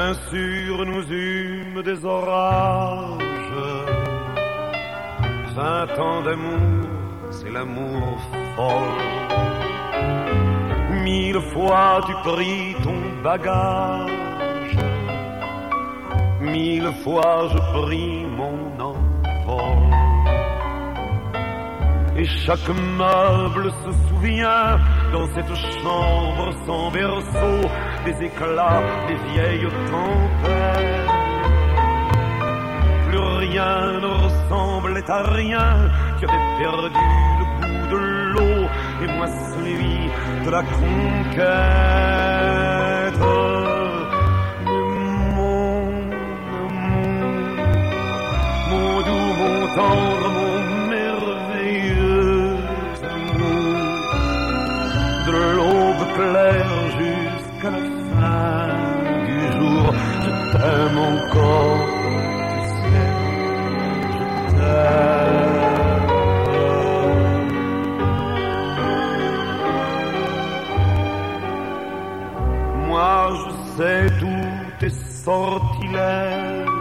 Bien sûr, nous eûmes des orages. 20 ans d'amour, c'est l'amour fort. 1000 fois tu pris ton bagage. 1000 fois je pris mon envol. Et chaque meuble se souvient dans cette chambre sans berceau des éclats des vieilles tempêtes. Plus rien ne ressemblait à rien. Tu avais perdu le goût de l'eau et moi celui de la conquête. Mon amour, mon doux, mon tendre, mon merveilleux amour, de l'aube claire jusqu'à la fin du jour, je t'aime encore, tu sais, je t'aime. Moi je sais tous tes sortilèges,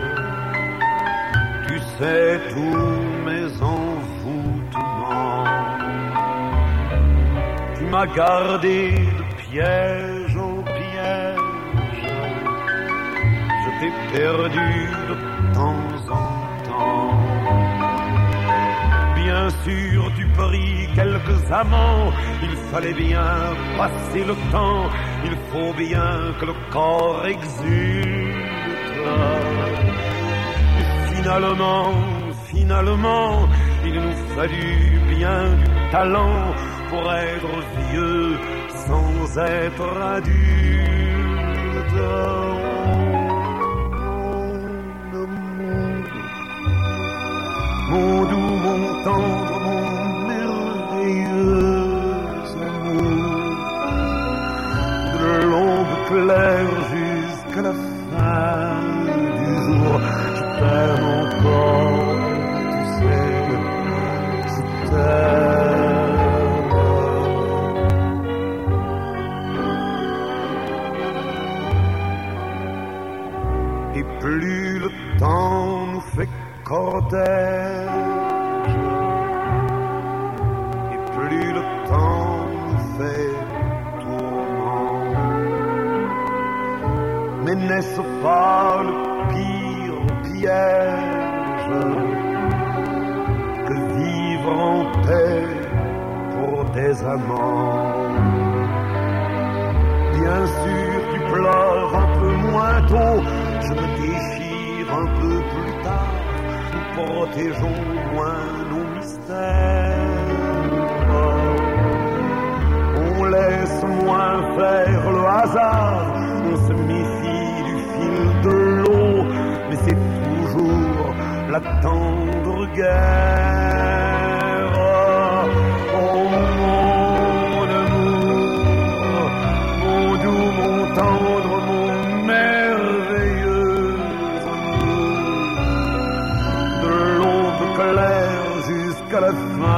tu sais tous mes envoûtements. Tu m'as gardé de piège en piège, je t'ai perdu de temps en temps. Bien sûr tu pris quelques amants, il fallait bien passer le temps, il faut bien que le corps exulte. Et finalement, il nous fallut bien du talent pour être vieux sans être adulte. Mon doux, mon tendre, mon merveilleux amour, de l'aube claire jusqu'à la fin du jour, je t'aime encore, tu sais, je t'aime. Et plus le temps nous fait cortège, et plus le temps nous fait tourment. Mais n'est-ce pas le pire piège que vivre en paix pour des amants? Bien sûr tu pleures un peu moins tôt, je me déchire un peu plus tard, nous protégeons moins nos mystères. On laisse moins faire le hasard, on se méfie du fil de l'eau, mais c'est toujours la tendre guerre. Oh mon amour, mon doux, mon tendre, mon merveilleux amour, de l'aube claire jusqu'à la fin